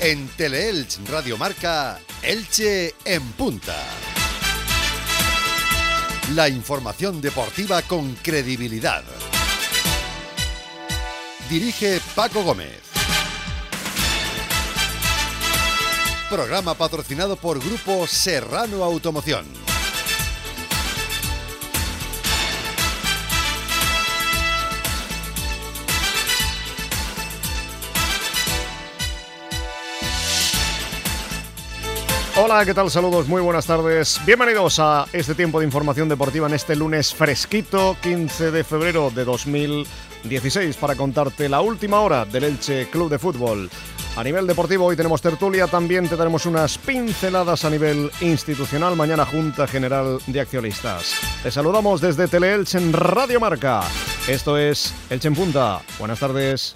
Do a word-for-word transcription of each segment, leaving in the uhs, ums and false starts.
En Teleelch Radio Marca, Elche en punta. La información deportiva con credibilidad. Dirige Paco Gómez. Programa patrocinado por Grupo Serrano Automoción. Hola, ¿qué tal? Saludos, muy buenas tardes. Bienvenidos a este tiempo de información deportiva en este lunes fresquito, quince de febrero de dos mil dieciséis, para contarte la última hora del Elche Club de Fútbol. A nivel deportivo hoy tenemos tertulia, también te daremos unas pinceladas a nivel institucional, mañana Junta General de Accionistas. Te saludamos desde Teleelch en Radio Marca. Esto es Elche en Punta. Buenas tardes.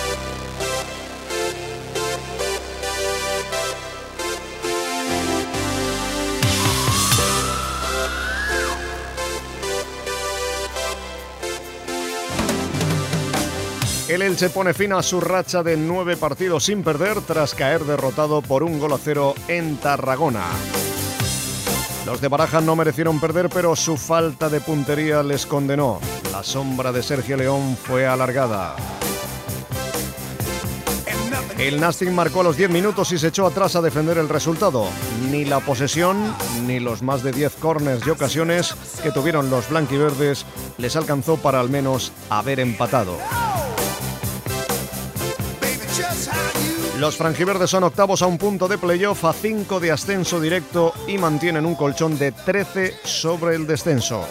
El Elche pone fin a su racha de nueve partidos sin perder tras caer derrotado por un gol a cero en Tarragona. Los de Baraja no merecieron perder, pero su falta de puntería les condenó. La sombra de Sergio León fue alargada. El Nastic marcó a los diez minutos y se echó atrás a defender el resultado. Ni la posesión, ni los más de diez córners y ocasiones que tuvieron los blanquiverdes les alcanzó para al menos haber empatado. Los franjiverdes son octavos a un punto de playoff, a cinco de ascenso directo y mantienen un colchón de trece sobre el descenso.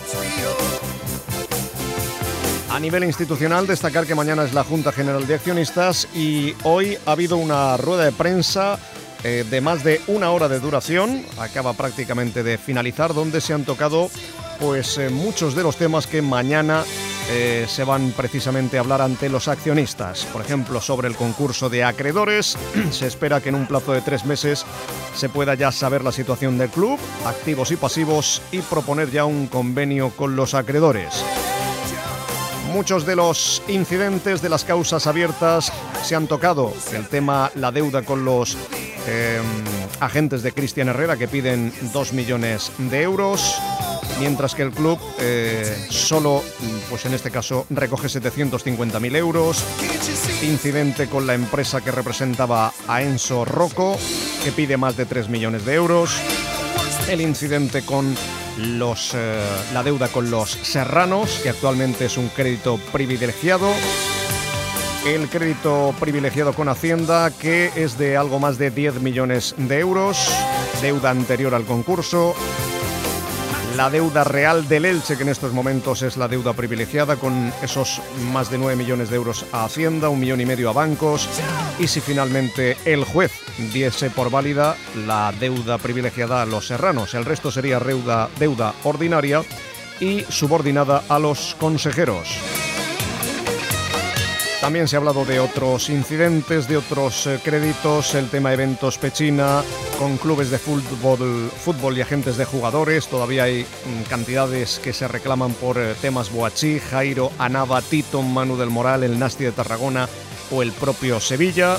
A nivel institucional, destacar que mañana es la Junta General de Accionistas y hoy ha habido una rueda de prensa eh, de más de una hora de duración, acaba prácticamente de finalizar, donde se han tocado pues eh, muchos de los temas que mañana Eh, se van precisamente a hablar ante los accionistas. Por ejemplo, sobre el concurso de acreedores, se espera que en un plazo de tres meses se pueda ya saber la situación del club, activos y pasivos, y proponer ya un convenio con los acreedores. Muchos de los incidentes de las causas abiertas se han tocado. El tema, la deuda con los eh, agentes de Cristian Herrera, que piden dos millones de euros. Mientras que el club eh, solo, pues en este caso, recoge setecientos cincuenta mil euros. Incidente con la empresa que representaba a Enzo Rocco, que pide más de tres millones de euros. El incidente con los, eh, la deuda con los Serranos, que actualmente es un crédito privilegiado. El crédito privilegiado con Hacienda, que es de algo más de diez millones de euros. Deuda anterior al concurso. La deuda real del Elche, que en estos momentos es la deuda privilegiada, con esos más de nueve millones de euros a Hacienda, un millón y medio a bancos. Y si finalmente el juez diese por válida la deuda privilegiada a los Serranos, el resto sería deuda, deuda ordinaria y subordinada a los consejeros. También se ha hablado de otros incidentes, de otros eh, créditos, el tema eventos Pechina, con clubes de fútbol, fútbol y agentes de jugadores. Todavía hay mm, cantidades que se reclaman por eh, temas Boachí, Jairo, Anaba, Tito, Manu del Moral, el Nasti de Tarragona o el propio Sevilla.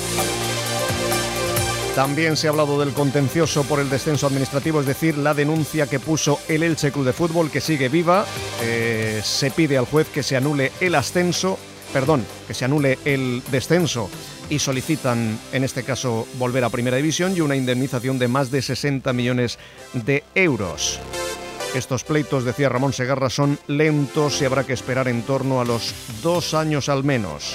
También se ha hablado del contencioso por el descenso administrativo, es decir, la denuncia que puso el Elche Club de Fútbol, que sigue viva. Eh, se pide al juez que se anule el ascenso. Perdón, que se anule el descenso y solicitan, en este caso, volver a Primera División y una indemnización de más de sesenta millones de euros. Estos pleitos, decía Ramón Segarra, son lentos y habrá que esperar en torno a los dos años al menos.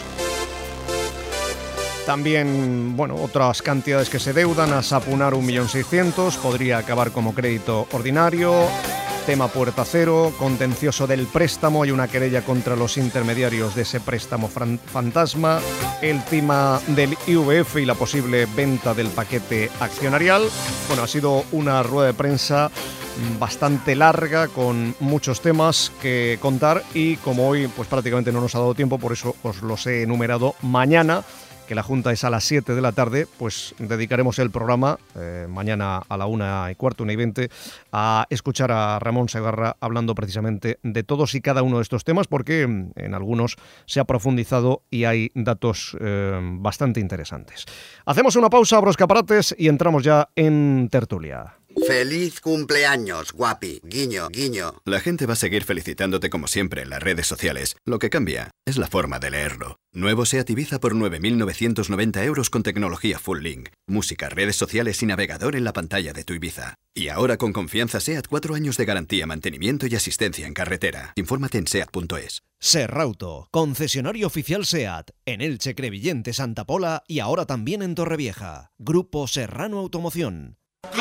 También, bueno, otras cantidades que se deudan, a Sapunar un millón seiscientos, podría acabar como crédito ordinario. Tema Puerta Cero, contencioso del préstamo, hay una querella contra los intermediarios de ese préstamo fantasma, el tema del I V F y la posible venta del paquete accionarial. Bueno, ha sido una rueda de prensa bastante larga, con muchos temas que contar, y como hoy pues prácticamente no nos ha dado tiempo, por eso os los he enumerado mañana que la Junta es a las siete de la tarde, pues dedicaremos el programa, eh, mañana a la una y cuarto, una y veinte, a escuchar a Ramón Segarra hablando precisamente de todos y cada uno de estos temas, porque en algunos se ha profundizado y hay datos eh, bastante interesantes. Hacemos una pausa, abro escaparates y entramos ya en tertulia. ¡Feliz cumpleaños, guapi! Guiño, guiño. La gente va a seguir felicitándote como siempre en las redes sociales. Lo que cambia es la forma de leerlo. Nuevo SEAT Ibiza por nueve mil novecientos noventa euros con tecnología Full Link. Música, redes sociales y navegador en la pantalla de tu Ibiza. Y ahora con confianza SEAT, cuatro años de garantía, mantenimiento y asistencia en carretera. Infórmate en seat punto es. Serrauto, concesionario oficial SEAT, en Elche, Crevillente, Santa Pola y ahora también en Torrevieja. Grupo Serrano Automoción.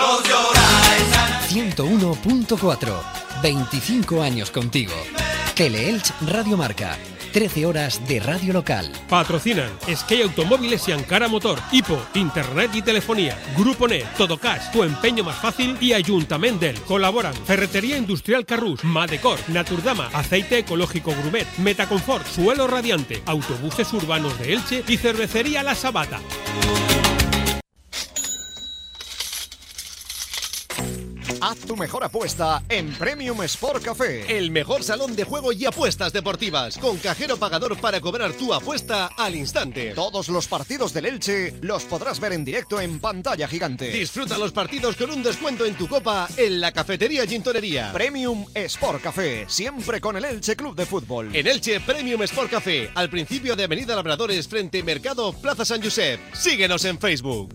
ciento uno punto cuatro. veinticinco años contigo. Teleelch Radio Marca. trece horas de radio local. Patrocinan Skate Automóviles y Ankara Motor, Hipo, Internet y Telefonía, Grupo Net, Todocash, Tu Empeño Más Fácil y Ayuntamiento del. Colaboran Ferretería Industrial Carrús, Madecor, Naturdama, Aceite Ecológico Grumet, Metaconfort, Suelo Radiante, Autobuses Urbanos de Elche y Cervecería La Sabata. Haz tu mejor apuesta en Premium Sport Café. El mejor salón de juego y apuestas deportivas, con cajero pagador para cobrar tu apuesta al instante. Todos los partidos del Elche los podrás ver en directo en pantalla gigante. Disfruta los partidos con un descuento en tu copa en la cafetería Gintonería. Premium Sport Café, siempre con el Elche Club de Fútbol. En Elche, Premium Sport Café, al principio de Avenida Labradores, frente Mercado Plaza San Josep. Síguenos en Facebook.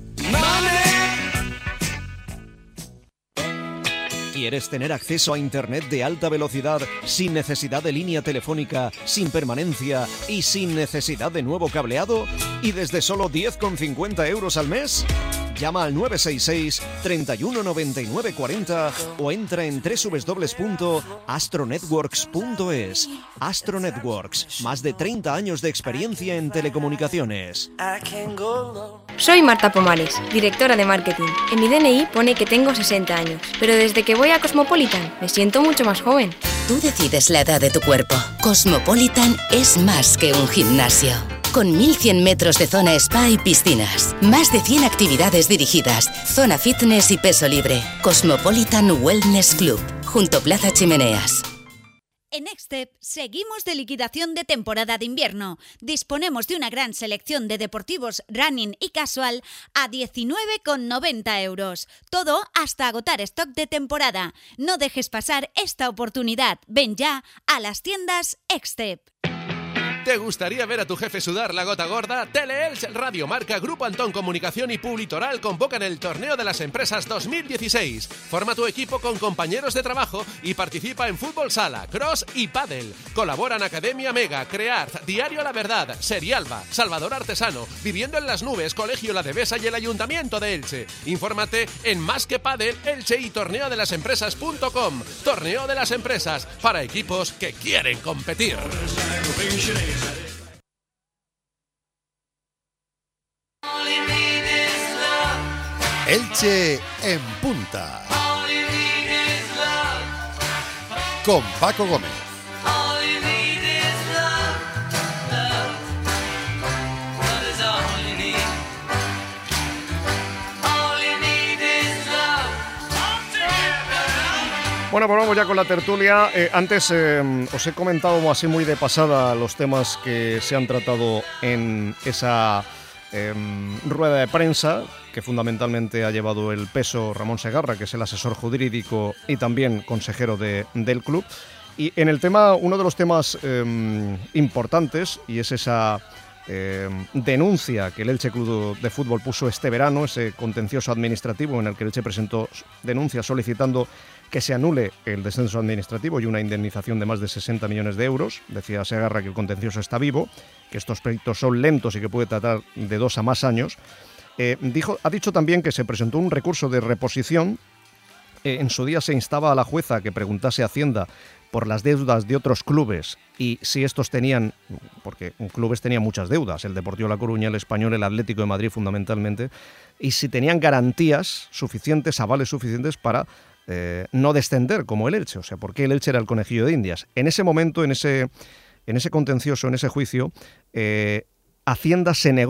¿Quieres tener acceso a Internet de alta velocidad sin necesidad de línea telefónica, sin permanencia y sin necesidad de nuevo cableado? ¿Y desde solo diez con cincuenta euros al mes? Llama al nueve seis seis, treinta y uno, noventa y nueve, cuarenta o entra en doble u doble u doble u punto astronetworks punto es. Astro Networks, más de treinta años de experiencia en telecomunicaciones. Soy Marta Pomares, directora de marketing. En mi D N I pone que tengo sesenta años, pero desde que voy a Cosmopolitan me siento mucho más joven. Tú decides la edad de tu cuerpo. Cosmopolitan es más que un gimnasio. Con mil cien metros de zona spa y piscinas, más de cien actividades dirigidas, zona fitness y peso libre. Cosmopolitan Wellness Club, junto Plaza Chimeneas. En Extep seguimos de liquidación de temporada de invierno. Disponemos de una gran selección de deportivos running y casual a diecinueve con noventa euros. Todo hasta agotar stock de temporada. No dejes pasar esta oportunidad. Ven ya a las tiendas Extep. ¿Te gustaría ver a tu jefe sudar la gota gorda? Teleelch, Radio Marca, Grupo Antón Comunicación y Publitoral convocan el Torneo de las Empresas dos mil dieciséis. Forma tu equipo con compañeros de trabajo y participa en fútbol sala, cross y pádel. Colaboran Academia Mega, Creart, Diario La Verdad, Serialba, Salvador Artesano, Viviendo en las Nubes, Colegio La Devesa y el Ayuntamiento de Elche. Infórmate en Más que Pádel, Elche y torneo de las empresas punto com. Torneo de las Empresas, para equipos que quieren competir. Elche en punta. Con Paco Gómez. Bueno, pues vamos ya con la tertulia. Eh, antes eh, os he comentado así muy de pasada los temas que se han tratado en esa eh, rueda de prensa, que fundamentalmente ha llevado el peso Ramón Segarra, que es el asesor jurídico y también consejero de, del club. Y en el tema, uno de los temas eh, importantes, y es esa eh, denuncia que el Elche Club de Fútbol puso este verano, ese contencioso administrativo en el que el Elche presentó denuncias solicitando que se anule el descenso administrativo y una indemnización de más de sesenta millones de euros. Decía Segarra que el contencioso está vivo, que estos proyectos son lentos y que puede tratar de dos a más años. Eh, dijo, ha dicho también que se presentó un recurso de reposición. Eh, en su día se instaba a la jueza a que preguntase a Hacienda por las deudas de otros clubes y si estos tenían, porque clubes tenían muchas deudas, el Deportivo La Coruña, el Español, el Atlético de Madrid fundamentalmente, y si tenían garantías suficientes, avales suficientes para eh, no descender como el Elche, o sea, porque el Elche era el conejillo de Indias. En ese momento, en ese, en ese contencioso, en ese juicio, eh, Hacienda se negó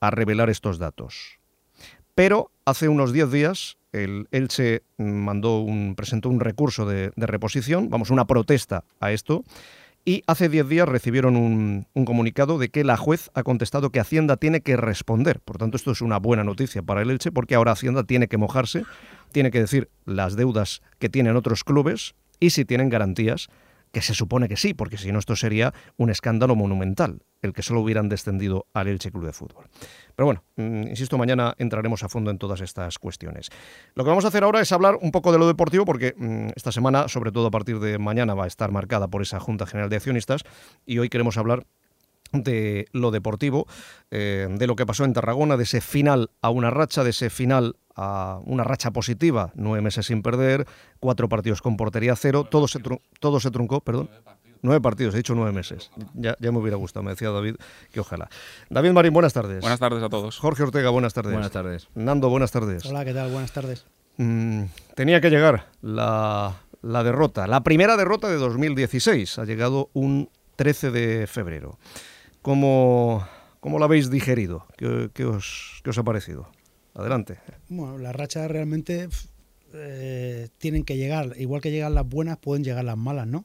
a revelar estos datos. Pero hace unos diez días el Elche mandó un, presentó un recurso de, de reposición, vamos, una protesta a esto, y hace diez días recibieron un, un comunicado de que la juez ha contestado que Hacienda tiene que responder. Por tanto, esto es una buena noticia para el Elche, porque ahora Hacienda tiene que mojarse, tiene que decir las deudas que tienen otros clubes y si tienen garantías, que se supone que sí, porque si no esto sería un escándalo monumental, el que solo hubieran descendido al Elche Club de Fútbol. Pero bueno, insisto, mañana entraremos a fondo en todas estas cuestiones. Lo que vamos a hacer ahora es hablar un poco de lo deportivo, porque esta semana, sobre todo a partir de mañana, va a estar marcada por esa Junta General de Accionistas, y hoy queremos hablar de lo deportivo, eh, de lo que pasó en Tarragona, de ese final a una racha, de ese final a una racha positiva, nueve meses sin perder, cuatro partidos con portería cero, todo se, tru- todo se truncó, perdón. Nueve partidos, he dicho nueve meses. Ya, ya me hubiera gustado, me decía David que ojalá. David Marín, buenas tardes. Buenas tardes a todos. Jorge Ortega, buenas tardes. Buenas tardes. Nando, buenas tardes. Hola, ¿qué tal? Buenas tardes. Mm, tenía que llegar la, la derrota, la primera derrota de dos mil dieciséis. Ha llegado un trece de febrero. ¿Cómo, cómo la habéis digerido? ¿Qué, qué, os, qué os ha parecido? Adelante. Bueno, las rachas realmente eh, tienen que llegar. Igual que llegan las buenas, pueden llegar las malas, ¿no?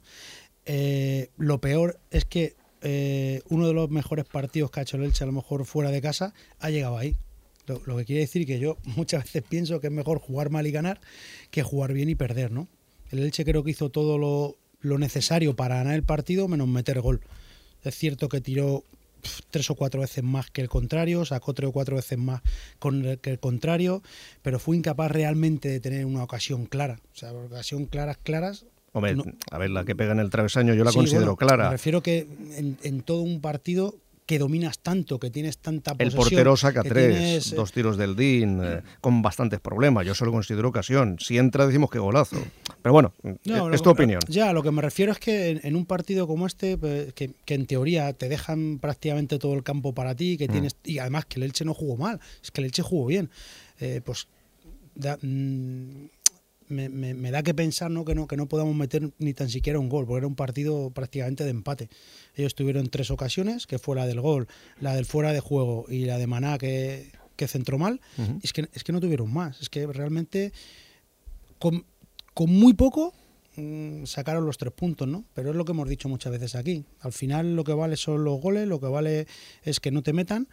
Eh, lo peor es que eh, uno de los mejores partidos que ha hecho el Elche, a lo mejor fuera de casa, ha llegado ahí. Lo, lo que quiere decir que yo muchas veces pienso que es mejor jugar mal y ganar que jugar bien y perder, ¿no? El Elche creo que hizo todo lo, lo necesario para ganar el partido, menos meter gol. Es cierto que tiró pff, tres o cuatro veces más que el contrario, sacó tres o cuatro veces más con el, que el contrario, pero fue incapaz realmente de tener una ocasión clara. O sea, ocasión claras, claras. Hombre, no. A ver, la que pega en el travesaño yo la Sí, considero bueno, clara. Me refiero que en, en todo un partido que dominas tanto, que tienes tanta El posesión... portero saca que tres, tienes, dos tiros del D I N, eh, con bastantes problemas. Yo solo considero ocasión. Si entra decimos que golazo. Pero bueno, No, es lo, tu opinión. Ya, lo que me refiero es que en, en un partido como este, pues, que, que en teoría te dejan prácticamente todo el campo para ti, que mm. tienes y además que el Elche no jugó mal, es que el Elche jugó bien, eh, pues da, mmm, me, me, me da que pensar, ¿no? que no que no podamos meter ni tan siquiera un gol, porque era un partido prácticamente de empate. Ellos tuvieron tres ocasiones, que fue la del gol, la del fuera de juego y la de Maná que, que centró mal. Uh-huh. Es que es que no tuvieron más, es que realmente con, con muy poco mmm, sacaron los tres puntos, ¿no? Pero es lo que hemos dicho muchas veces aquí. Al final lo que vale son los goles, lo que vale es que no te metan.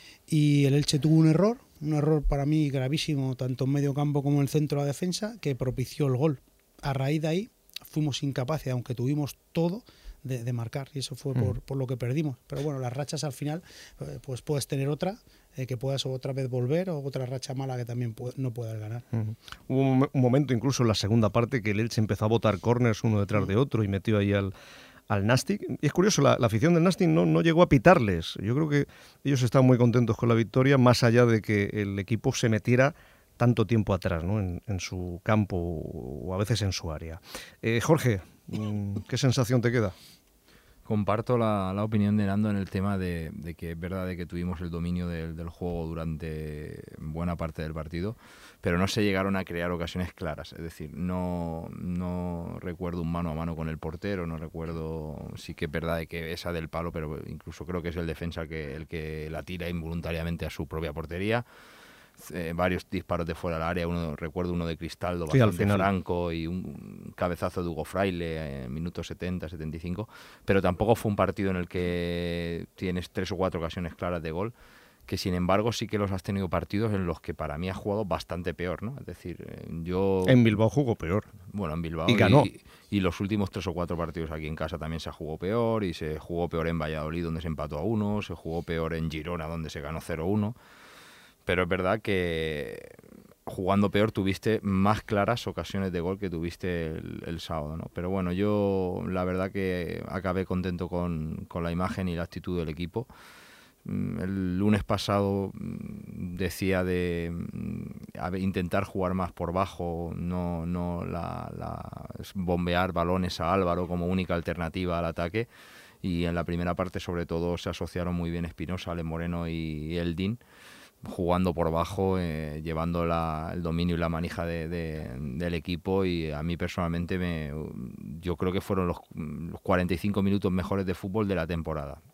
Y el Elche tuvo un error, un error para mí gravísimo, tanto en medio campo como en el centro de la defensa, que propició el gol. A raíz de ahí fuimos incapaces, aunque tuvimos todo, de, de marcar, y eso fue por, por lo que perdimos. Pero bueno, las rachas al final, pues puedes tener otra, eh, que puedas otra vez volver, o otra racha mala que también puede, no puedas ganar. Uh-huh. Hubo un, un momento incluso en la segunda parte que el Elche empezó a botar córners uno detrás uh-huh. de otro y metió ahí al... al Nastic. Y es curioso, la, la afición del Nastic no, no llegó a pitarles. Yo creo que ellos están muy contentos con la victoria, más allá de que el equipo se metiera tanto tiempo atrás, ¿no? en, en su campo o a veces en su área. Eh, Jorge, ¿qué sensación te queda? Comparto la, la opinión de Nando en el tema de, de que es verdad de que tuvimos el dominio del, del juego durante buena parte del partido, pero no se llegaron a crear ocasiones claras. Es decir, no, no recuerdo un mano a mano con el portero, no recuerdo, sí que es verdad de que esa del palo, pero incluso creo que es el defensa que, el que la tira involuntariamente a su propia portería. Eh, varios disparos de fuera del área, uno recuerdo uno de Cristaldo sí, bastante franco y un cabezazo de Hugo Fraile en minutos setenta, setenta y cinco, pero tampoco fue un partido en el que tienes tres o cuatro ocasiones claras de gol, que sin embargo sí que los has tenido partidos en los que para mí has jugado bastante peor, ¿no? Es decir, yo... En Bilbao jugó peor. Bueno, en Bilbao y ganó. Y, y los últimos tres o cuatro partidos aquí en casa también se jugó peor, y se jugó peor en Valladolid, donde se empató a uno, se jugó peor en Girona, donde se ganó cero uno. Pero es verdad que jugando peor tuviste más claras ocasiones de gol que tuviste el, el sábado, ¿no? Pero bueno, yo la verdad que acabé contento con, con la imagen y la actitud del equipo. El lunes pasado decía de intentar jugar más por bajo, no, no la, la bombear balones a Álvaro como única alternativa al ataque. Y en la primera parte sobre todo se asociaron muy bien Espinosa, Ale Moreno y Eldin, jugando por bajo, eh, llevando la, el dominio y la manija de, de, del equipo, y a mí personalmente me, yo creo que fueron los, los cuarenta y cinco minutos mejores de fútbol de la temporada,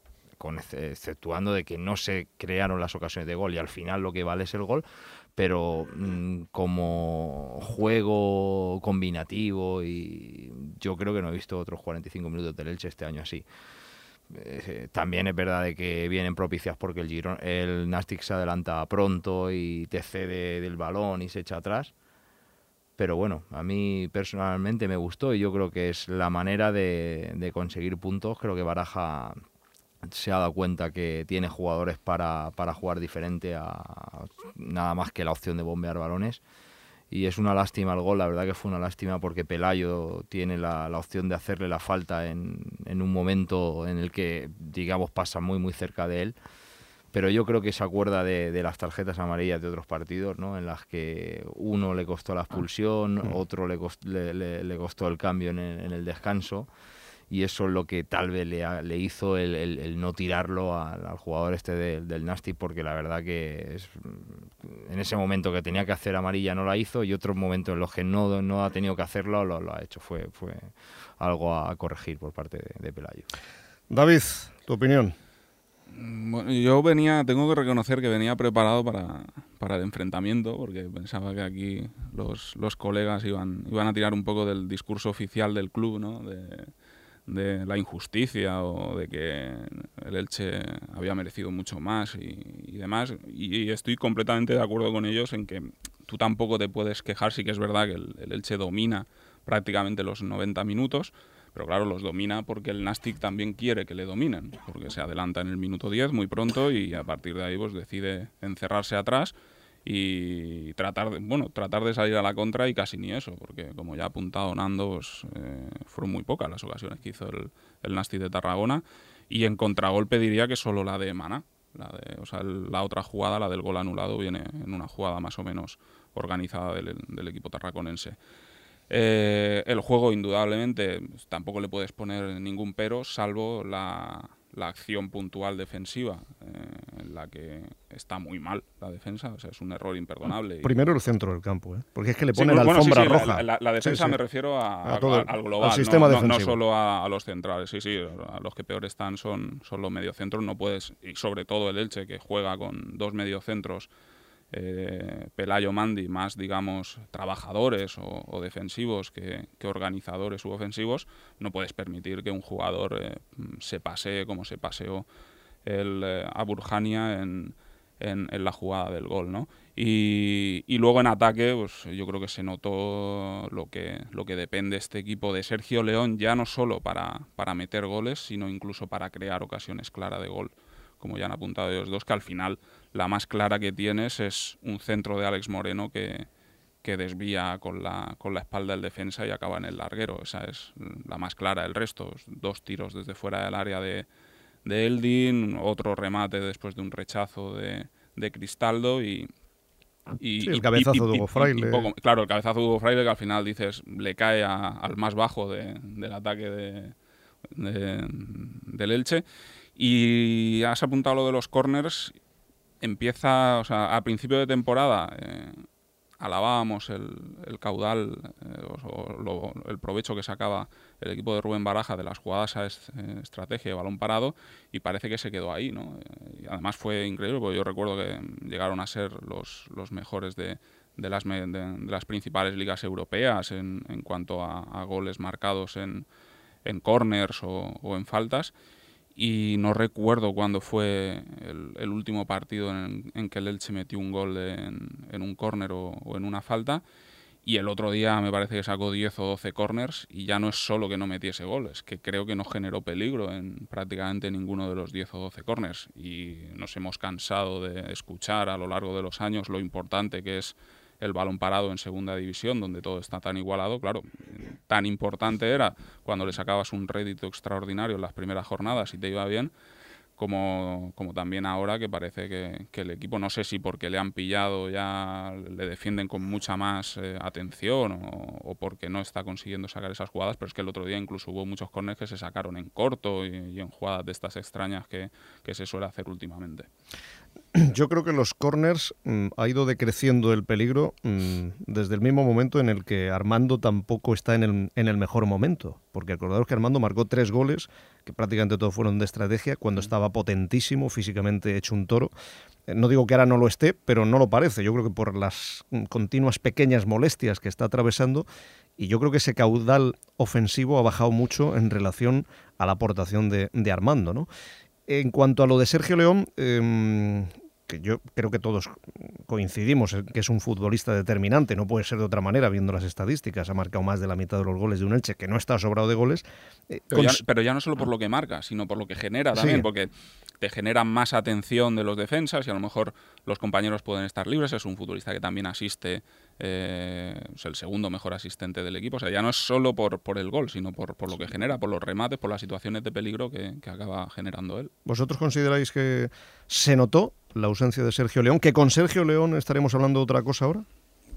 con, exceptuando de que no se crearon las ocasiones de gol y al final lo que vale es el gol, pero mmm, como juego combinativo, y yo creo que no he visto otros cuarenta y cinco minutos del Elche este año así. Eh, también es verdad de que vienen propicias porque el, Girona, el Nàstic se adelanta pronto y te cede del balón y se echa atrás, pero bueno, a mí personalmente me gustó y yo creo que es la manera de, de conseguir puntos. Creo que Baraja se ha dado cuenta que tiene jugadores para, para jugar diferente a nada más que la opción de bombear balones. Y es una lástima el gol, la verdad que fue una lástima porque Pelayo tiene la, la opción de hacerle la falta en, en un momento en el que, digamos, pasa muy muy cerca de él. Pero yo creo que se acuerda de, de las tarjetas amarillas de otros partidos, ¿no? En las que uno le costó la expulsión, ah. otro le, cost, le, le, le costó el cambio en el, en el descanso. Y eso es lo que tal vez le, ha, le hizo el, el, el no tirarlo al, al jugador este de, del Nàstic, porque la verdad que es, en ese momento que tenía que hacer amarilla no la hizo, y otros momentos en los que no, no ha tenido que hacerlo lo, lo ha hecho. Fue, fue algo a corregir por parte de, de Pelayo. David, tu opinión. Bueno, yo venía, tengo que reconocer que venía preparado para, para el enfrentamiento, porque pensaba que aquí los, los colegas iban, iban a tirar un poco del discurso oficial del club, ¿no? De, de la injusticia o de que el Elche había merecido mucho más y, y demás, y estoy completamente de acuerdo con ellos en que tú tampoco te puedes quejar. Sí que es verdad que el, el Elche domina prácticamente los noventa minutos, pero claro, los domina porque el Nàstic también quiere que le dominen, porque se adelanta en el minuto diez muy pronto y a partir de ahí pues decide encerrarse atrás y tratar de, bueno, tratar de salir a la contra, y casi ni eso, porque como ya ha apuntado Nando, pues, eh, fueron muy pocas las ocasiones que hizo el, el Nàstic de Tarragona, y en contragolpe diría que solo la de Mana, la, de, o sea, el, la otra jugada, la del gol anulado, viene en una jugada más o menos organizada del, del equipo tarraconense. Eh, el juego, indudablemente, pues, tampoco le puedes poner ningún pero, salvo la, la acción puntual defensiva, eh, en la que está muy mal la defensa, o sea, es un error imperdonable. Primero y... el centro del campo, ¿eh? Porque es que le pone sí, la bueno, alfombra sí, sí, roja. La, la, la defensa sí, sí. me refiero a, a todo, a, al global, al sistema no, defensivo. No, no solo a, a los centrales, sí, sí, a los que peor están son, son los mediocentros, no puedes, y sobre todo el Elche, que juega con dos mediocentros, Eh, Pelayo, Mandi, más digamos trabajadores o, o defensivos que, que organizadores u ofensivos, no puedes permitir que un jugador eh, se pasee como se paseó el eh, a Burjania en, en, en la jugada del gol, ¿no? Y, y luego en ataque, pues yo creo que se notó lo que, lo que depende este equipo de Sergio León, ya no solo para, para meter goles, sino incluso para crear ocasiones claras de gol, como ya han apuntado ellos dos, que al final la más clara que tienes es un centro de Alex Moreno que, que desvía con la, con la espalda del defensa y acaba en el larguero. Esa es la más clara. El resto, dos tiros desde fuera del área de, de Eldin, otro remate después de un rechazo de, de Cristaldo y... y sí, el cabezazo y, y, de Hugo Fraile. Y, y poco, claro, el cabezazo de Hugo Fraile, que al final dices le cae a, al más bajo de, del ataque de, de, del Elche. Y has apuntado lo de los corners. Empieza, o sea, a principio de temporada eh, alabábamos el, el caudal eh, o, o lo, el provecho que sacaba el equipo de Rubén Baraja de las jugadas a es, eh, estrategia de balón parado, y parece que se quedó ahí, ¿no? Eh, y además fue increíble, porque yo recuerdo que llegaron a ser los, los mejores de, de, las, de, de las principales ligas europeas en, en cuanto a, a goles marcados en, en corners o, o en faltas. Y no recuerdo cuándo fue el, el último partido en, en que el Elche metió un gol en, en un córner o, o en una falta, y el otro día me parece que sacó diez o doce córners, y ya no es solo que no metiese gol, es que creo que no generó peligro en prácticamente ninguno de los diez o doce córners, y nos hemos cansado de escuchar a lo largo de los años lo importante que es el balón parado en segunda división, donde todo está tan igualado. Claro, tan importante era cuando le sacabas un rédito extraordinario en las primeras jornadas y te iba bien, como, como también ahora, que parece que, que el equipo, no sé si porque le han pillado ya le defienden con mucha más eh, atención o, o porque no está consiguiendo sacar esas jugadas, pero es que el otro día incluso hubo muchos córneres que se sacaron en corto y, y en jugadas de estas extrañas que, que se suele hacer últimamente. yo creo que los corners mmm, ha ido decreciendo el peligro mmm, desde el mismo momento en el que Armando tampoco está en el, en el mejor momento. Porque acordaros que Armando marcó tres goles, que prácticamente todos fueron de estrategia, cuando estaba potentísimo, físicamente hecho un toro. Eh, no digo que ahora no lo esté, pero no lo parece. Yo creo que por las continuas pequeñas molestias que está atravesando, y yo creo que ese caudal ofensivo ha bajado mucho en relación a la aportación de, de Armando, ¿no? En cuanto a lo de Sergio León, eh, que yo creo que todos coincidimos en que es un futbolista determinante, no puede ser de otra manera viendo las estadísticas, ha marcado más de la mitad de los goles de un Elche, que no está sobrado de goles. Eh, pero, ya, pero ya no solo por lo que marca, sino por lo que genera también, sí. Porque te genera más atención de los defensas y a lo mejor los compañeros pueden estar libres, es un futbolista que también asiste, eh, es el segundo mejor asistente del equipo, o sea, ya no es solo por, por el gol, sino por, por lo que genera, por los remates, por las situaciones de peligro que, que acaba generando él. ¿Vosotros consideráis que se notó la ausencia de Sergio León, que con Sergio León estaremos hablando de otra cosa ahora?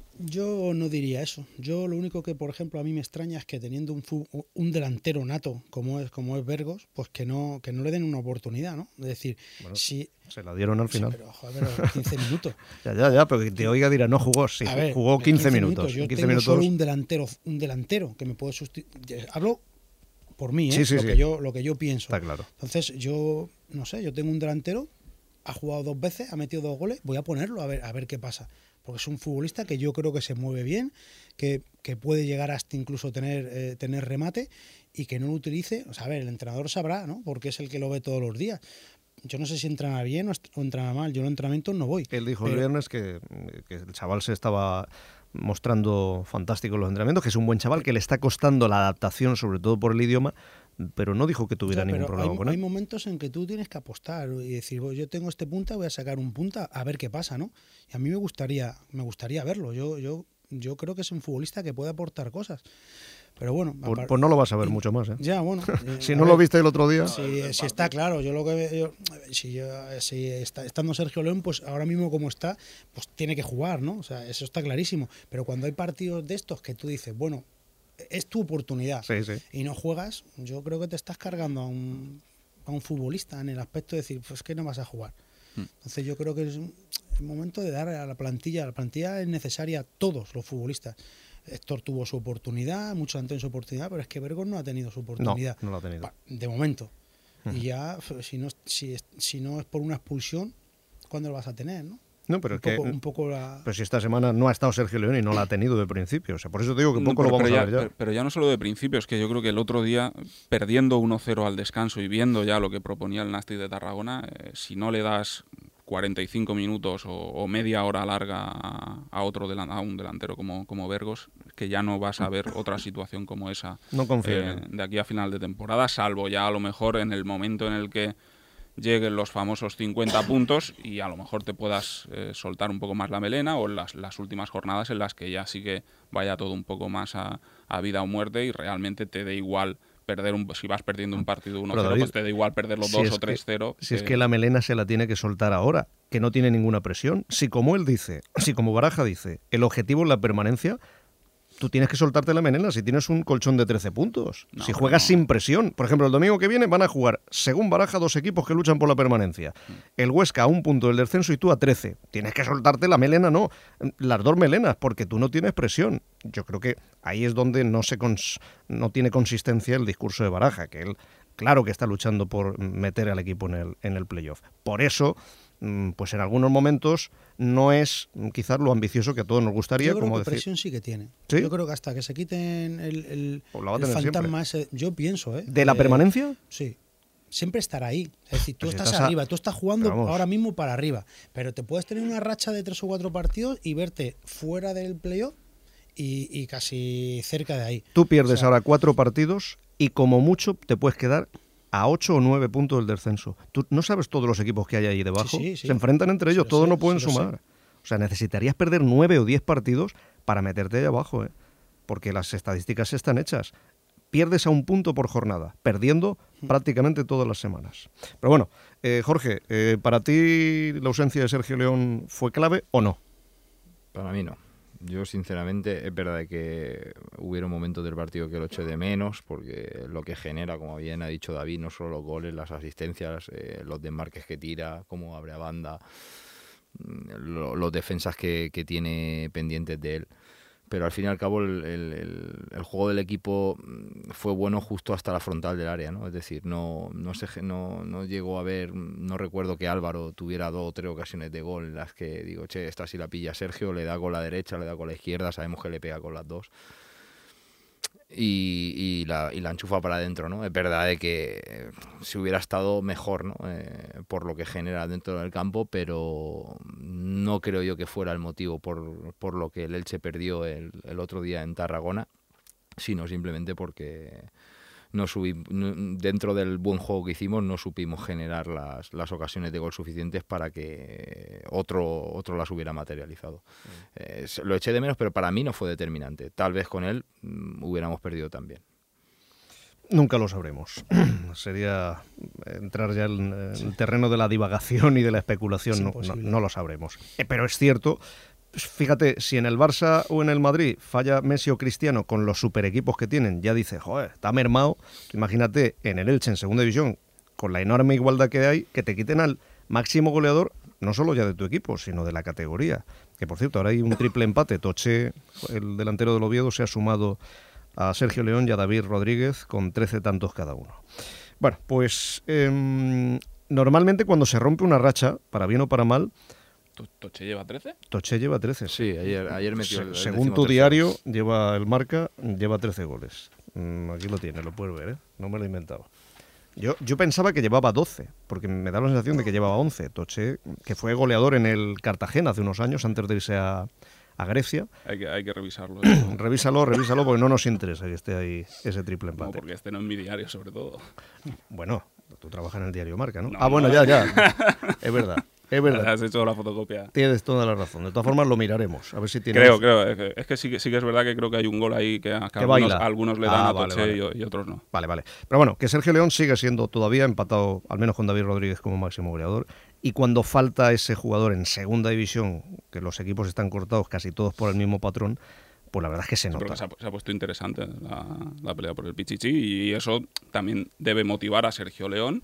Yo no diría eso. Yo lo único que, por ejemplo, a mí me extraña es que teniendo un, un delantero nato como es como es Vergos, pues que no que no le den una oportunidad, ¿no? Es decir, bueno, si se la dieron al final. Sí, pero, joder, pero quince minutos. ya, ya, ya, pero que te oiga dirá, no jugó, sí, ver, jugó quince, quince minutos. minutos. Yo quince tengo minutos. solo un delantero, un delantero que me puede sustituir. Hablo por mí, ¿eh? Sí, sí, lo sí. que yo lo que yo pienso. Está claro. Entonces, yo no sé, yo tengo un delantero, ha jugado dos veces, ha metido dos goles, voy a ponerlo a ver a ver qué pasa. Porque es un futbolista que yo creo que se mueve bien, que, que puede llegar hasta incluso tener, eh, tener remate y que no lo utilice. O sea, a ver, el entrenador sabrá, ¿no? Porque es el que lo ve todos los días. Yo no sé si entrena bien o entrena mal, yo en los entrenamientos no voy. Él dijo pero... el viernes que, que el chaval se estaba mostrando fantástico en los entrenamientos, que es un buen chaval, que le está costando la adaptación, sobre todo por el idioma, pero no dijo que tuviera o sea, ningún problema hay, con él. Hay momentos en que tú tienes que apostar y decir, pues yo tengo este punta, voy a sacar un punta a ver qué pasa, ¿no? Y a mí me gustaría, me gustaría verlo. Yo, yo, yo creo que es un futbolista que puede aportar cosas. Pero bueno, pues, pues no lo vas a ver y, mucho más, ¿eh? Ya, bueno. si no ver, lo viste el otro día. Si, si está claro, yo lo que yo, si, yo, si está estando Sergio León, pues ahora mismo como está, pues tiene que jugar, ¿no? O sea, eso está clarísimo. Pero cuando hay partidos de estos que tú dices, bueno, es tu oportunidad sí, sí. y no juegas, yo creo que te estás cargando a un, a un futbolista en el aspecto de decir, pues que no vas a jugar. Hmm. Entonces yo creo que es el momento de dar a la plantilla. La plantilla es necesaria a todos los futbolistas. Héctor tuvo su oportunidad, muchos han tenido su oportunidad, pero es que Vergos no ha tenido su oportunidad. No, no lo ha tenido. De momento. Uh-huh. Y ya, si no, si, si no es por una expulsión, ¿cuándo lo vas a tener, no? No, pero un es poco, que. Un poco la... Pero si esta semana no ha estado Sergio León y no la ha tenido de principio. O sea, por eso te digo que poco no, pero, lo vamos pero ya, a ver ya. Pero, pero ya no solo de principio, es que yo creo que el otro día, perdiendo uno cero al descanso y viendo ya lo que proponía el Nàstic de Tarragona, eh, si no le das cuarenta y cinco minutos o, o media hora larga a, a otro delan, a un delantero como, como Vergos, que ya no vas a ver otra situación como esa no confío, eh, de aquí a final de temporada, salvo ya a lo mejor en el momento en el que lleguen los famosos cincuenta puntos y a lo mejor te puedas eh, soltar un poco más la melena, o en las, las últimas jornadas en las que ya sí que vaya todo un poco más a, a vida o muerte y realmente te dé igual perder un, si vas perdiendo un partido uno cero, pues te da igual perderlo si dos o tres cero. Si que... es que la melena se la tiene que soltar ahora, que no tiene ninguna presión. Si como él dice, si como Baraja dice, el objetivo es la permanencia, tú tienes que soltarte la melena si tienes un colchón de trece puntos. No, si juegas no. sin presión. Por ejemplo, el domingo que viene van a jugar, según Baraja, dos equipos que luchan por la permanencia. El Huesca a un punto del descenso y tú a trece. Tienes que soltarte la melena, no. Las dos melenas, porque tú no tienes presión. Yo creo que ahí es donde no, se cons- no tiene consistencia el discurso de Baraja, que él, claro que está luchando por meter al equipo en el, en el playoff. Por eso, pues en algunos momentos no es quizás lo ambicioso que a todos nos gustaría. Yo creo como que decir. presión sí que tiene. ¿Sí? Yo creo que hasta que se quiten el, el, pues la va a el tener fantasma ese, yo pienso, ¿eh? ¿De la eh, permanencia? Sí. Siempre estará ahí. Es decir, tú pues estás, estás arriba, a... tú estás jugando ahora mismo para arriba, pero te puedes tener una racha de tres o cuatro partidos y verte fuera del playoff y, y casi cerca de ahí. Tú pierdes o sea, ahora cuatro partidos y como mucho te puedes quedar a ocho o nueve puntos del descenso. Tú no sabes todos los equipos que hay ahí debajo. Sí, sí, sí. Se enfrentan entre ellos, sí, todos sé, no pueden sí, sumar. O sea, necesitarías perder nueve o diez partidos para meterte ahí abajo, ¿eh? Porque las estadísticas están hechas. Pierdes a un punto por jornada, perdiendo prácticamente todas las semanas. Pero bueno, eh, Jorge, eh, ¿para ti la ausencia de Sergio León fue clave o no? Para mí no. Yo, sinceramente, es verdad que hubieron momentos del partido que lo eché de menos, porque lo que genera, como bien ha dicho David, no solo los goles, las asistencias, eh, los desmarques que tira, cómo abre a banda, lo, los defensas que, que tiene pendientes de él. Pero al fin y al cabo el, el, el, el juego del equipo fue bueno justo hasta la frontal del área, ¿no? Es decir, no, no, se, no, no llegó a ver, no recuerdo que Álvaro tuviera dos o tres ocasiones de gol en las que digo, che, esta si la pilla Sergio, le da con la derecha, le da con la izquierda, sabemos que le pega con las dos. Y, y, la, y la enchufa para adentro, ¿no? Es verdad de que eh, si hubiera estado mejor, ¿no? Eh, por lo que genera dentro del campo, pero no creo yo que fuera el motivo por, por lo que el Elche perdió el, el otro día en Tarragona, sino simplemente porque no subí, no, dentro del buen juego que hicimos no supimos generar las, las ocasiones de gol suficientes para que otro, otro las hubiera materializado. Mm. Eh, lo eché de menos, pero para mí no fue determinante. Tal vez con él mm, hubiéramos perdido también. Nunca lo sabremos. Sería entrar ya en el sí. terreno de la divagación y de la especulación. No, no, no lo sabremos. Eh, pero es cierto. Fíjate, si en el Barça o en el Madrid falla Messi o Cristiano con los super equipos que tienen, ya dice, joder, está mermado. Imagínate en el Elche en segunda división, con la enorme igualdad que hay, que te quiten al máximo goleador, no solo ya de tu equipo, sino de la categoría. Que por cierto, ahora hay un triple empate. Toché, el delantero del Oviedo, se ha sumado a Sergio León y a David Rodríguez con trece tantos cada uno. Bueno, pues eh, normalmente cuando se rompe una racha, para bien o para mal, ¿Toché lleva trece? Toché lleva trece. Sí, ayer, ayer metió el, el según tu diario, lleva el Marca, lleva trece goles. Mm, aquí lo tienes, lo puedes ver, ¿eh? No me lo he inventado. Yo, yo pensaba que llevaba doce, porque me da la sensación de que llevaba once. Toché, que fue goleador en el Cartagena hace unos años, antes de irse a, a Grecia. Hay que, hay que revisarlo. revísalo, revísalo, porque no nos interesa que esté ahí ese triple empate. No, porque este no es mi diario, sobre todo. Bueno, tú trabajas en el diario Marca, ¿no? no ah, bueno, no. ya, ya. Es verdad. Es verdad. Has hecho la fotocopia. Tienes toda la razón. De todas formas lo miraremos. A ver si tienes... Creo, creo. Es que, es que sí, sí que es verdad que creo que hay un gol ahí que, que, que algunos, algunos le dan ah, a Toché vale, vale. y, y otros no. Vale, vale. Pero bueno, que Sergio León sigue siendo todavía empatado, al menos con David Rodríguez como máximo goleador. Y cuando falta ese jugador en segunda división, que los equipos están cortados casi todos por el mismo patrón, pues la verdad es que se nota. Creo que se ha, se ha puesto interesante la, la pelea por el Pichichi y eso también debe motivar a Sergio León.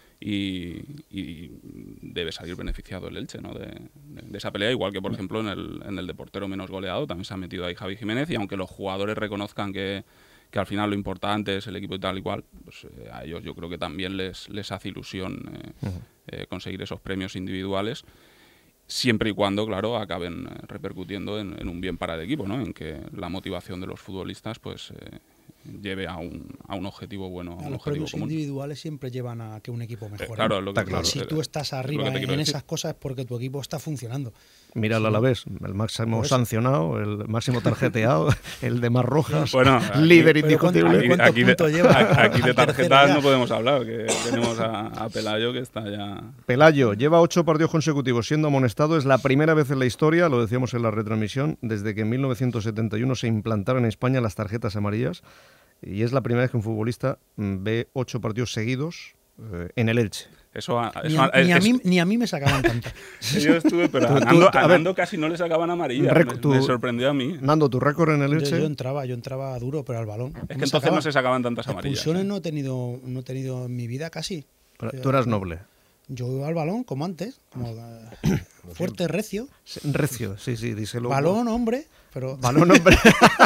Y, y debe salir beneficiado el Elche, ¿no? de, de, de esa pelea, igual que por ejemplo en el, en el de portero menos goleado también se ha metido ahí Javi Jiménez, y aunque los jugadores reconozcan que, que al final lo importante es el equipo y tal y cual, pues eh, a ellos yo creo que también les, les hace ilusión eh, uh-huh. eh, conseguir esos premios individuales, siempre y cuando, claro, acaben eh, repercutiendo en, en un bien para el equipo, ¿no? En que la motivación de los futbolistas pues eh, lleve a un, a un objetivo bueno, a un los objetivo premios común. Individuales siempre llevan a que un equipo mejore. Eh, claro, lo que, claro, si tú estás arriba en, en esas cosas es porque tu equipo está funcionando. Mira al Alavés, el máximo sancionado, el máximo tarjeteado, el de más rojas, bueno, líder indiscutible. Aquí, aquí, de, lleva aquí de tarjetas no podemos hablar, que tenemos a, a Pelayo que está ya... Pelayo lleva ocho partidos consecutivos siendo amonestado, es la primera vez en la historia, lo decíamos en la retransmisión, desde que en mil novecientos setenta y uno se implantaron en España las tarjetas amarillas, y es la primera vez que un futbolista ve ocho partidos seguidos eh, en el Elche. Eso, eso ni, a, es, ni, a mí, ni a mí me sacaban tantas. Yo estuve, pero a Nando, a Nando casi no le sacaban amarilla. Me, tu, me sorprendió a mí. Nando, ¿tu récord en el Elche? Yo, yo entraba, yo entraba duro, pero al balón. Es que entonces sacaba, no se sacaban tantas amarillas. Expulsiones ¿eh? no he tenido, no he tenido en mi vida casi. Pero tú eras noble. Yo iba al balón, como antes, como uh, fuerte, recio. Recio, sí, sí, díselo. Balón, hombre, pero... Balón, hombre.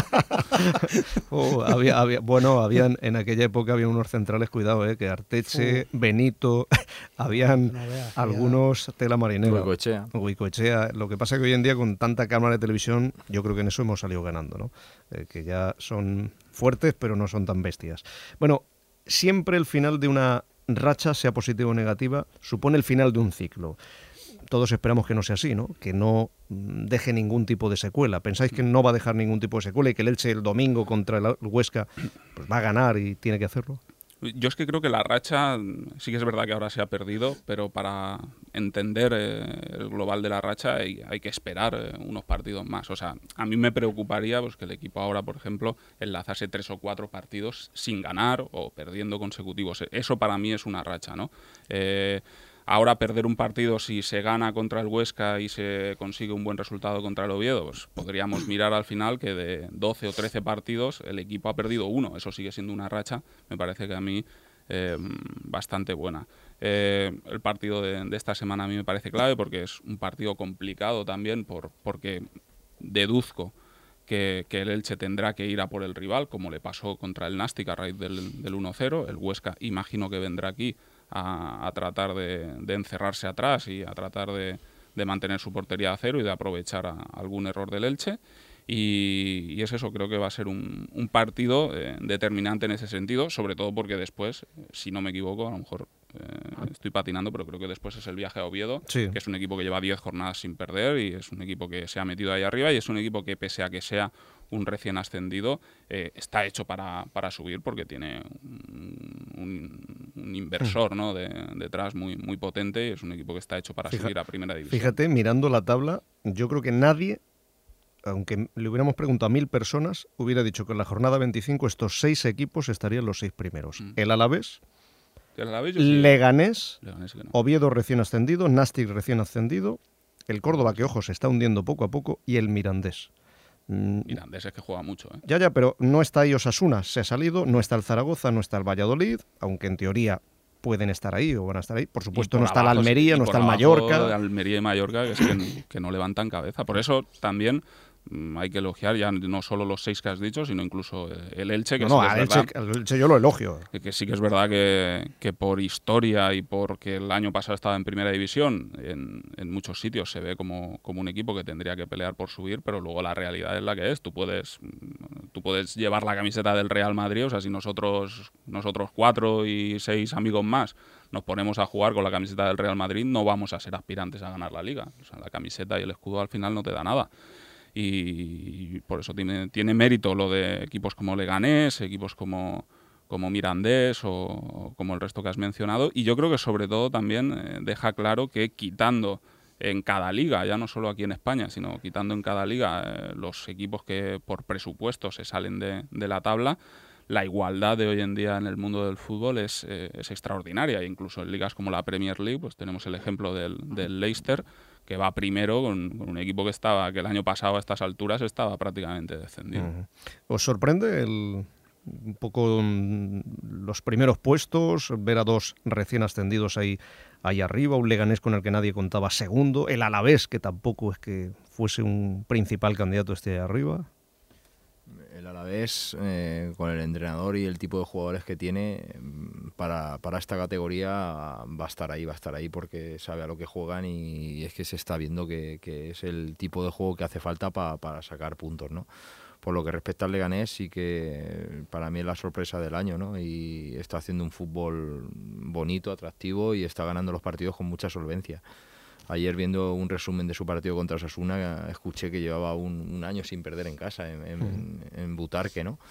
oh, había, había, bueno, habían, en aquella época había unos centrales, cuidado, eh, que Arteche, uh. Benito, habían no vea, algunos ya. Tela marinera. Goicoechea. Goicoechea. Lo que pasa es que hoy en día con tanta cámara de televisión, yo creo que en eso hemos salido ganando, ¿no? Eh, que ya son fuertes, pero no son tan bestias. Bueno, siempre el final de una racha, sea positiva o negativa, supone el final de un ciclo. Todos esperamos que no sea así, ¿no? Que no deje ningún tipo de secuela. ¿Pensáis que no va a dejar ningún tipo de secuela y que el Elche el domingo contra el Huesca pues va a ganar y tiene que hacerlo? Yo es que creo que la racha, sí que es verdad que ahora se ha perdido, pero para entender eh, el global de la racha hay, hay que esperar eh, unos partidos más. O sea, a mí me preocuparía pues, que el equipo ahora, por ejemplo, enlazase tres o cuatro partidos sin ganar o perdiendo consecutivos. Eso para mí es una racha, ¿no? Eh, ahora perder un partido si se gana contra el Huesca y se consigue un buen resultado contra el Oviedo, pues podríamos mirar al final que de doce o trece partidos el equipo ha perdido uno. Eso sigue siendo una racha, me parece que a mí eh, bastante buena. Eh, el partido de, de esta semana a mí me parece clave porque es un partido complicado también por, porque deduzco que, que el Elche tendrá que ir a por el rival, como le pasó contra el Nástic a raíz del, del uno cero. El Huesca imagino que vendrá aquí a, a tratar de, de encerrarse atrás y a tratar de, de mantener su portería a cero y de aprovechar a, a algún error del Elche. Y, y es eso, creo que va a ser un, un partido eh, determinante en ese sentido, sobre todo porque después, si no me equivoco, a lo mejor eh, estoy patinando, pero creo que después es el viaje a Oviedo, sí. que es un equipo que lleva diez jornadas sin perder y es un equipo que se ha metido ahí arriba y es un equipo que, pese a que sea un recién ascendido, eh, está hecho para, para subir porque tiene un, un, un inversor, ¿no?, de, detrás muy, muy potente y es un equipo que está hecho para Fija, subir a primera división. Fíjate, mirando la tabla, yo creo que nadie, aunque le hubiéramos preguntado a mil personas, hubiera dicho que en la jornada veinticinco estos seis equipos estarían los seis primeros. Mm. El Alavés, el Alavés yo sí. Leganés, Leganés que no. Oviedo recién ascendido, Nástic recién ascendido, el Córdoba, que ojo, se está hundiendo poco a poco, y el Mirandés. Mirandés es que juega mucho, ¿eh? Ya, ya, pero no está ahí Osasuna, se ha salido, no está el Zaragoza, no está el Valladolid, aunque en teoría pueden estar ahí o van a estar ahí. Por supuesto, por no está abajo, la Almería, no está el Mallorca. Almería y Mallorca, que es que, que no levantan cabeza. Por eso también mmm, hay que elogiar ya no solo los seis que has dicho, sino incluso el Elche, que, no, sí no, que es Elche, verdad, el Elche yo lo elogio. Que, que sí que es verdad que, que por historia y porque el año pasado estaba en primera división, en, en muchos sitios se ve como, como un equipo que tendría que pelear por subir, pero luego la realidad es la que es. Tú puedes, tú puedes llevar la camiseta del Real Madrid, o sea, si nosotros, nosotros cuatro y seis amigos más nos ponemos a jugar con la camiseta del Real Madrid, no vamos a ser aspirantes a ganar la Liga. O sea, la camiseta y el escudo al final no te da nada. Y por eso tiene, tiene mérito lo de equipos como Leganés, equipos como, como Mirandés o, o como el resto que has mencionado. Y yo creo que sobre todo también eh, deja claro que quitando en cada liga, ya no solo aquí en España, sino quitando en cada liga eh, los equipos que por presupuesto se salen de, de la tabla, la igualdad de hoy en día en el mundo del fútbol es, eh, es extraordinaria. Incluso en ligas como la Premier League, pues tenemos el ejemplo del, del Leicester, que va primero con, con un equipo que estaba que el año pasado a estas alturas estaba prácticamente descendido. Uh-huh. ¿Os sorprende el, un poco um, los primeros puestos, ver a dos recién ascendidos ahí, ahí arriba, un Leganés con el que nadie contaba segundo, el Alavés, que tampoco es que fuese un principal candidato este ahí arriba? El Alavés, eh, con el entrenador y el tipo de jugadores que tiene, para, para esta categoría va a estar ahí, va a estar ahí porque sabe a lo que juegan y es que se está viendo que, que es el tipo de juego que hace falta pa, para sacar puntos, ¿no? Por lo que respecta al Leganés, sí que para mí es la sorpresa del año, ¿no? Y está haciendo un fútbol bonito, atractivo y está ganando los partidos con mucha solvencia. Ayer, viendo un resumen de su partido contra Osasuna, escuché que llevaba un, un año sin perder en casa, en, en, mm. en Butarque, ¿no?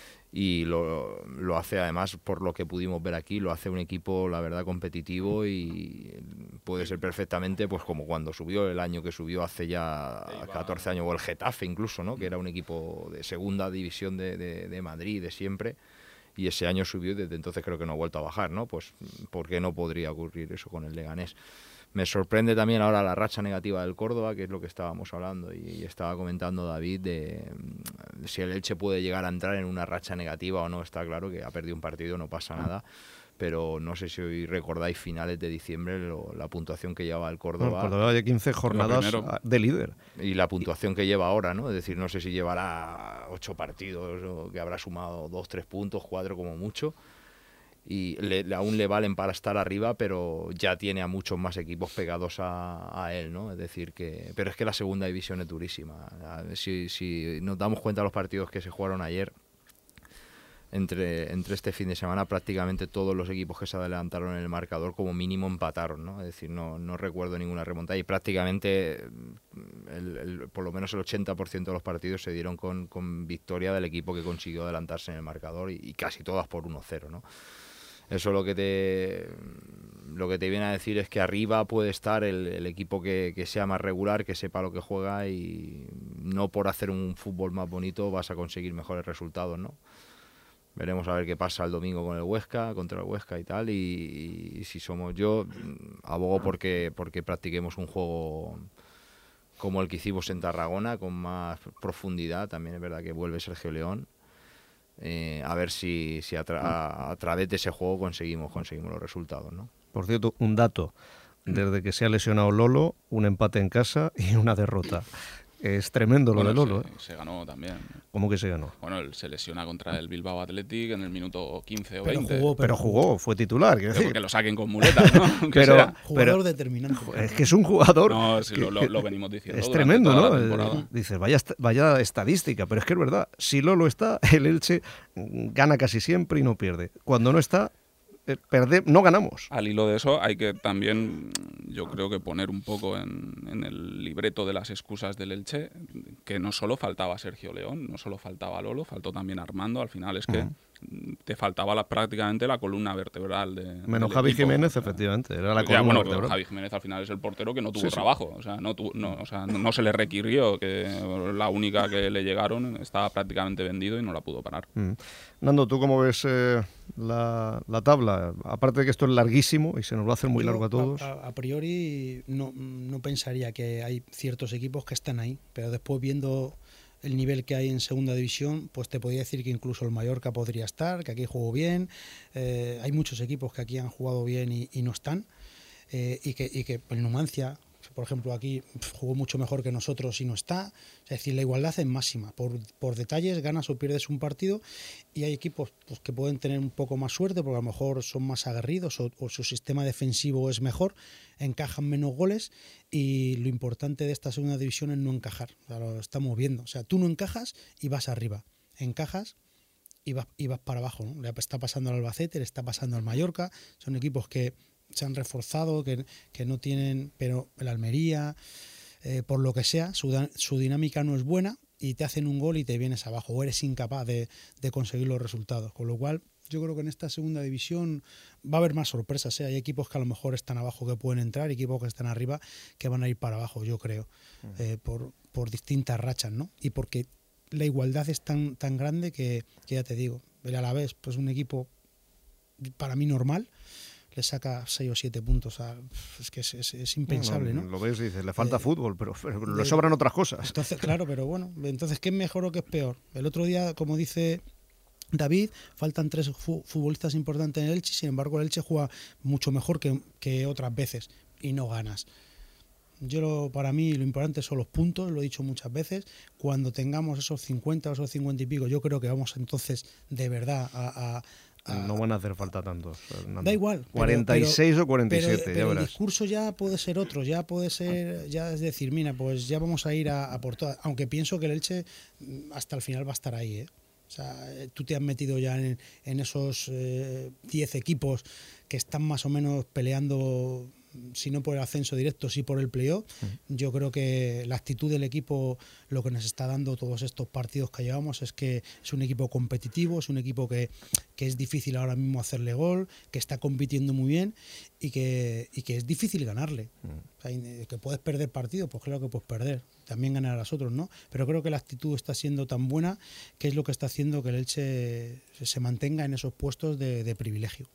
Y lo, lo hace, además, por lo que pudimos ver aquí, lo hace un equipo, la verdad, competitivo y puede ser perfectamente pues como cuando subió, el año que subió hace ya catorce años, o el Getafe incluso, ¿no? Que era un equipo de segunda división de, de, de Madrid de siempre. Y ese año subió y desde entonces creo que no ha vuelto a bajar, ¿no? Pues ¿por qué no podría ocurrir eso con el Leganés? Me sorprende también ahora la racha negativa del Córdoba, que es lo que estábamos hablando y, y estaba comentando David, de, de si el Elche puede llegar a entrar en una racha negativa o no. Está claro que ha perdido un partido, no pasa nada, pero no sé si hoy recordáis finales de diciembre lo, la puntuación que llevaba el Córdoba. El Córdoba de quince jornadas de líder. Y la puntuación que lleva ahora, ¿no? Es decir, no sé si llevará ocho partidos o que habrá sumado dos, tres puntos, cuatro como mucho. Y le, aún le valen para estar arriba, pero ya tiene a muchos más equipos pegados a, a él, ¿no? Es decir que, pero es que la segunda división es durísima. Si, si nos damos cuenta de los partidos que se jugaron ayer, entre, entre este fin de semana, prácticamente todos los equipos que se adelantaron en el marcador como mínimo empataron, ¿no? Es decir, no, no recuerdo ninguna remontada y prácticamente el, el, por lo menos el ochenta por ciento de los partidos se dieron con, con victoria del equipo que consiguió adelantarse en el marcador y, y casi todas por uno cero, ¿no? Eso lo que te lo que te viene a decir es que arriba puede estar el, el equipo que, que sea más regular, que sepa lo que juega y no por hacer un fútbol más bonito vas a conseguir mejores resultados, ¿no? Veremos a ver qué pasa el domingo con el Huesca, contra el Huesca y tal, y, y si somos yo, abogo porque, porque practiquemos un juego como el que hicimos en Tarragona, con más profundidad. También es verdad que vuelve Sergio León, eh, a ver si, si a, tra a, a través de ese juego conseguimos, conseguimos los resultados, ¿no? Por cierto, un dato, desde que se ha lesionado Lolo, un empate en casa y una derrota. Es tremendo lo bueno, de Lolo. Se, ¿eh? se ganó también. ¿Cómo que se ganó? Bueno, él se lesiona contra el Bilbao Athletic en el minuto quince o pero veinte. Jugó, pero, pero jugó, fue titular. Quiero decir. Que lo saquen con muletas, ¿no? pero, sea. Jugador pero, determinante. Es que es un jugador. No, sí, que, lo, lo, lo venimos diciendo. Es tremendo, ¿no? Eh, dices, vaya, vaya estadística, pero es que es verdad. Si Lolo está, el Elche gana casi siempre y no pierde. Cuando no está, eh, perde, no ganamos. Al hilo de eso, hay que también, yo creo que poner un poco en, en el libreto de las excusas del Elche, que no solo faltaba Sergio León, no solo faltaba Lolo, faltó también Armando. Al final es que uh-huh. te faltaba la, prácticamente la columna vertebral de menos Javi equipo. Jiménez, o sea, efectivamente, era la ya, columna bueno, vertebral. Javi Jiménez al final es el portero que no tuvo sí, trabajo, sí. o sea, no, tu, no, o sea no, no se le requirió, que la única que le llegaron estaba prácticamente vendido y no la pudo parar. Mm. Nando, ¿tú cómo ves eh, la, la tabla? Aparte de que esto es larguísimo y se nos va a hacer muy Yo, largo a todos. A, a priori no, no pensaría que hay ciertos equipos que están ahí, pero después viendo el nivel que hay en segunda división, pues te podría decir que incluso el Mallorca podría estar, que aquí jugó bien. Eh, hay muchos equipos que aquí han jugado bien y, y no están, eh, y, que, y que el Numancia, por ejemplo, aquí jugó mucho mejor que nosotros y no está. Es decir, la igualdad es máxima. Por, por detalles ganas o pierdes un partido, y hay equipos pues, que pueden tener un poco más suerte porque a lo mejor son más aguerridos o, o su sistema defensivo es mejor, encajan menos goles, y lo importante de esta segunda división es no encajar. O sea, lo estamos viendo. O sea, tú no encajas y vas arriba. Encajas y vas, y vas para abajo, ¿no? Le está pasando al Albacete, le está pasando al Mallorca. Son equipos que se han reforzado, que, que no tienen, pero el Almería, eh, por lo que sea, su, su dinámica no es buena y te hacen un gol y te vienes abajo, o eres incapaz de, de conseguir los resultados. Con lo cual, yo creo que en esta segunda división va a haber más sorpresas, ¿eh? Hay equipos que a lo mejor están abajo que pueden entrar, y equipos que están arriba que van a ir para abajo, yo creo, eh, por, por distintas rachas, ¿no? Y porque la igualdad es tan, tan grande que, que ya te digo, el Alavés, pues un equipo para mí normal, le saca seis o siete puntos. A, es que es, es, es impensable, ¿no? ¿no? Lo ves y dices, le falta eh, fútbol, pero, pero le eh, sobran otras cosas. Entonces, claro, pero bueno, entonces, ¿qué es mejor o qué es peor? El otro día, como dice David, faltan tres futbolistas importantes en el Elche, sin embargo el Elche juega mucho mejor que, que otras veces y no ganas. Yo lo, para mí lo importante son los puntos, lo he dicho muchas veces. Cuando tengamos esos cincuenta o esos cincuenta y pico, yo creo que vamos entonces de verdad a... a Ah, no van a hacer falta tantos, Fernando. Da igual. cuarenta y seis pero, o cuarenta y siete, pero, ya pero verás. El discurso ya puede ser otro, ya puede ser, ya es decir, mira, pues ya vamos a ir a, a por todas. Aunque pienso que el Elche hasta el final va a estar ahí, ¿eh? O sea, tú te has metido ya en, en esos diez eh, equipos que están más o menos peleando, si no por el ascenso directo, sí por el playoff. Uh-huh. Yo creo que la actitud del equipo, lo que nos está dando todos estos partidos que llevamos, es que es un equipo competitivo, es un equipo que, que es difícil ahora mismo hacerle gol, que está compitiendo muy bien y que, y que es difícil ganarle. Uh-huh. O sea, que puedes perder partidos, pues claro que puedes perder, también ganar a los otros, ¿no? Pero creo que la actitud está siendo tan buena que es lo que está haciendo que el Elche se mantenga en esos puestos de, de privilegio.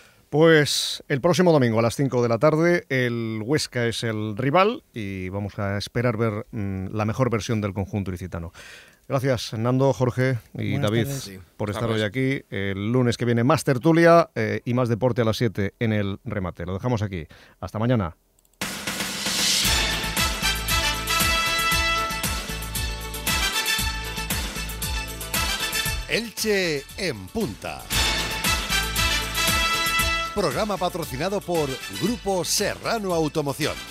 Pues el próximo domingo a las cinco de la tarde el Huesca es el rival y vamos a esperar ver mmm, la mejor versión del conjunto ilicitano. Gracias Nando, Jorge y Buenas David sí. por estar hoy aquí. El lunes que viene más tertulia eh, y más deporte a las siete en el remate. Lo dejamos aquí. Hasta mañana. Elche en punta. Programa patrocinado por Grupo Serrano Automoción.